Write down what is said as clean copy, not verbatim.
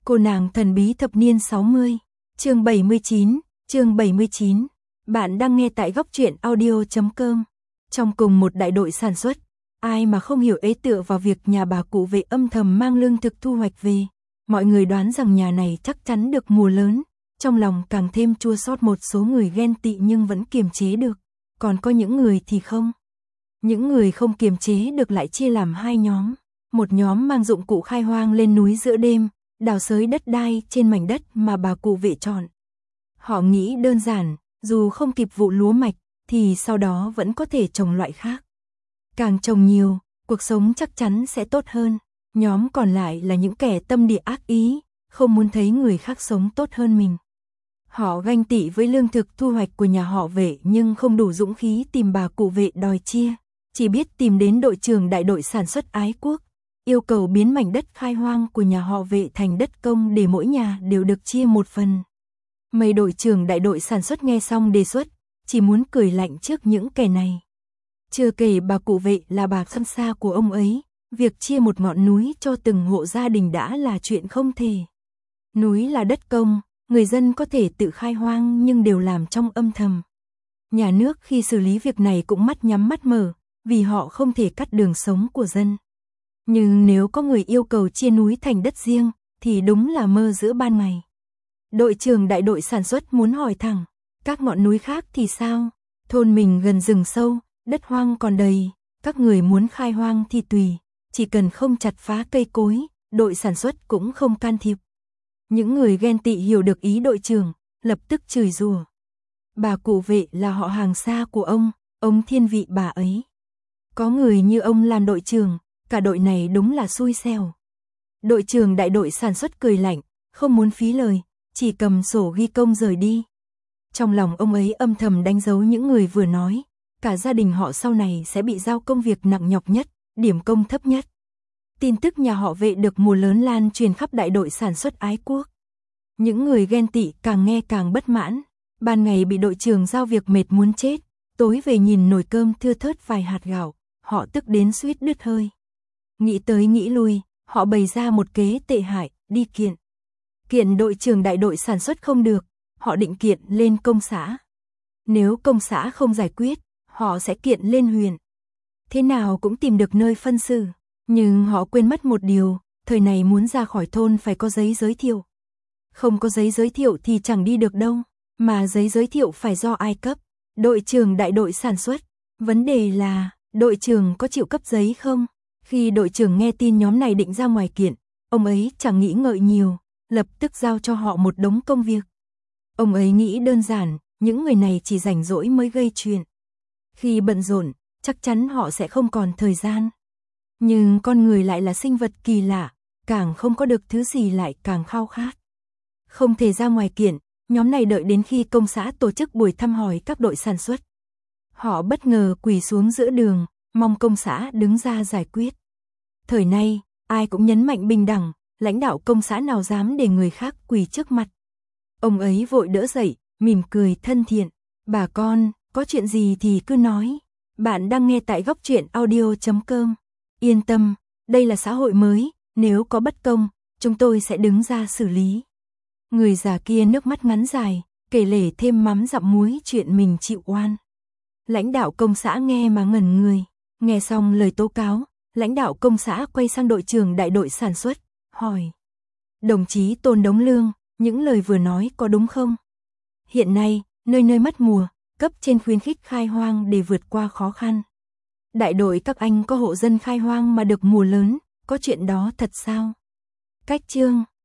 Cô nàng thần bí thập niên 60, chương 79. Bạn đang nghe tại góc truyện audio.com. Trong cùng một đại đội sản xuất, ai mà không hiểu ế tựa vào việc nhà bà cụ Vệ âm thầm mang lương thực thu hoạch về. Mọi người đoán rằng nhà này chắc chắn được mùa lớn, trong lòng càng thêm chua xót. Một số người ghen tị nhưng vẫn kiềm chế được, còn có những người thì không. Những người không kiềm chế được lại chia làm hai nhóm. Một nhóm mang dụng cụ khai hoang lên núi giữa đêm, đào xới đất đai trên mảnh đất mà bà cụ Vệ chọn. Họ nghĩ đơn giản, dù không kịp vụ lúa mạch, thì sau đó vẫn có thể trồng loại khác. Càng trồng nhiều, cuộc sống chắc chắn sẽ tốt hơn. Nhóm còn lại là những kẻ tâm địa ác ý, không muốn thấy người khác sống tốt hơn mình. Họ ganh tị với lương thực thu hoạch của nhà họ Vệ nhưng không đủ dũng khí tìm bà cụ Vệ đòi chia, chỉ biết tìm đến đội trưởng đại đội sản xuất Ái Quốc, yêu cầu biến mảnh đất khai hoang của nhà họ Vệ thành đất công để mỗi nhà đều được chia một phần. Mấy đội trưởng đại đội sản xuất nghe xong đề xuất, chỉ muốn cười lạnh trước những kẻ này. Chưa kể bà cụ Vệ là bà thân xa của ông ấy, việc chia một ngọn núi cho từng hộ gia đình đã là chuyện không thể. Núi là đất công, người dân có thể tự khai hoang nhưng đều làm trong âm thầm. Nhà nước khi xử lý việc này cũng mắt nhắm mắt mở, vì họ không thể cắt đường sống của dân. Nhưng nếu có người yêu cầu chia núi thành đất riêng, thì đúng là mơ giữa ban ngày. Đội trưởng đại đội sản xuất muốn hỏi thẳng, các ngọn núi khác thì sao? Thôn mình gần rừng sâu, đất hoang còn đầy, các người muốn khai hoang thì tùy, chỉ cần không chặt phá cây cối, đội sản xuất cũng không can thiệp. Những người ghen tị hiểu được ý đội trưởng, lập tức chửi rủa. Bà cụ Vệ là họ hàng xa của ông thiên vị bà ấy. Có người như ông làm đội trưởng, cả đội này đúng là xui xẻo. Đội trưởng đại đội sản xuất cười lạnh, không muốn phí lời, chỉ cầm sổ ghi công rời đi. Trong lòng ông ấy âm thầm đánh dấu những người vừa nói, cả gia đình họ sau này sẽ bị giao công việc nặng nhọc nhất, điểm công thấp nhất. Tin tức nhà họ Vệ được mùa lớn lan truyền khắp đại đội sản xuất Ái Quốc. Những người ghen tị càng nghe càng bất mãn, ban ngày bị đội trưởng giao việc mệt muốn chết, tối về nhìn nồi cơm thưa thớt vài hạt gạo, họ tức đến suýt đứt hơi. Nghĩ tới nghĩ lui, họ bày ra một kế tệ hại, đi kiện. Kiện đội trưởng đại đội sản xuất không được, họ định kiện lên công xã. Nếu công xã không giải quyết, họ sẽ kiện lên huyện. Thế nào cũng tìm được nơi phân xử, nhưng họ quên mất một điều, thời này muốn ra khỏi thôn phải có giấy giới thiệu. Không có giấy giới thiệu thì chẳng đi được đâu, mà giấy giới thiệu phải do ai cấp? Đội trưởng đại đội sản xuất. Vấn đề là, đội trưởng có chịu cấp giấy không? Khi đội trưởng nghe tin nhóm này định ra ngoài kiện, ông ấy chẳng nghĩ ngợi nhiều, lập tức giao cho họ một đống công việc. Ông ấy nghĩ đơn giản, những người này chỉ rảnh rỗi mới gây chuyện. Khi bận rộn, chắc chắn họ sẽ không còn thời gian. Nhưng con người lại là sinh vật kỳ lạ, càng không có được thứ gì lại càng khao khát. Không thể ra ngoài kiện, nhóm này đợi đến khi công xã tổ chức buổi thăm hỏi các đội sản xuất. Họ bất ngờ quỳ xuống giữa đường, mong công xã đứng ra giải quyết. Thời nay, ai cũng nhấn mạnh bình đẳng, lãnh đạo công xã nào dám để người khác quỳ trước mặt. Ông ấy vội đỡ dậy, mỉm cười thân thiện. Bà con, có chuyện gì thì cứ nói. Bạn đang nghe tại góc truyện audio.com. Yên tâm, đây là xã hội mới, nếu có bất công, chúng tôi sẽ đứng ra xử lý. Người già kia nước mắt ngắn dài, kể lể thêm mắm dặm muối chuyện mình chịu oan. Lãnh đạo công xã nghe mà ngẩn người, nghe xong lời tố cáo, lãnh đạo công xã quay sang đội trưởng đại đội sản xuất, hỏi. Đồng chí Tôn Đống Lương, những lời vừa nói có đúng không? Hiện nay, nơi nơi mất mùa, cấp trên khuyến khích khai hoang để vượt qua khó khăn. Đại đội các anh có hộ dân khai hoang mà được mùa lớn, có chuyện đó thật sao? Cách chương